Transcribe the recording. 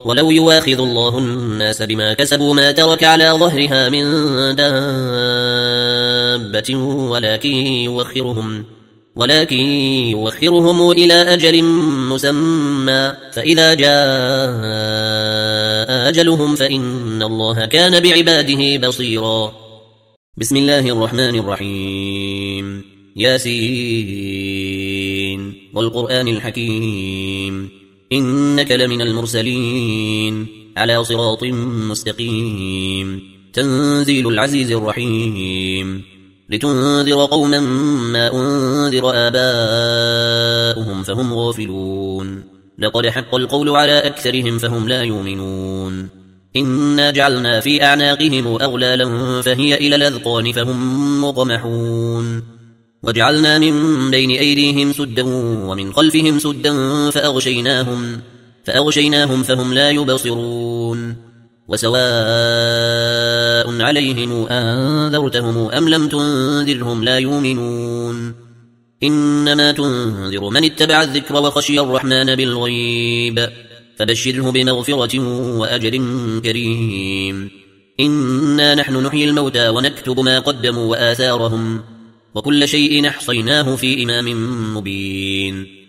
ولو يواخذ الله الناس بما كسبوا ما ترك على ظهرها من دابة ولكن يوخرهم إلى أجل مسمى فإذا جاء أجلهم فإن الله كان بعباده بصيرا. بسم الله الرحمن الرحيم. ياسين والقرآن الحكيم إنك لمن المرسلين على صراط مستقيم تنزيل العزيز الرحيم لتنذر قوما ما أنذر آباؤهم فهم غافلون لقد حق القول على أكثرهم فهم لا يؤمنون إنا جعلنا في أعناقهم أغلالا فهي إلى الأذقان فهم مقمحون وجعلنا من بين أيديهم سدا ومن خلفهم سدا فأغشيناهم فهم لا يبصرون وسواء عليهم أنذرتهم أم لم تنذرهم لا يؤمنون إنما تنذر من اتبع الذكر وخشي الرحمن بالغيب فبشره بمغفرة وأجر كريم. إنا نحن نحيي الموتى ونكتب ما قدموا وآثارهم وكل شيء أحصيناه في إمام مبين.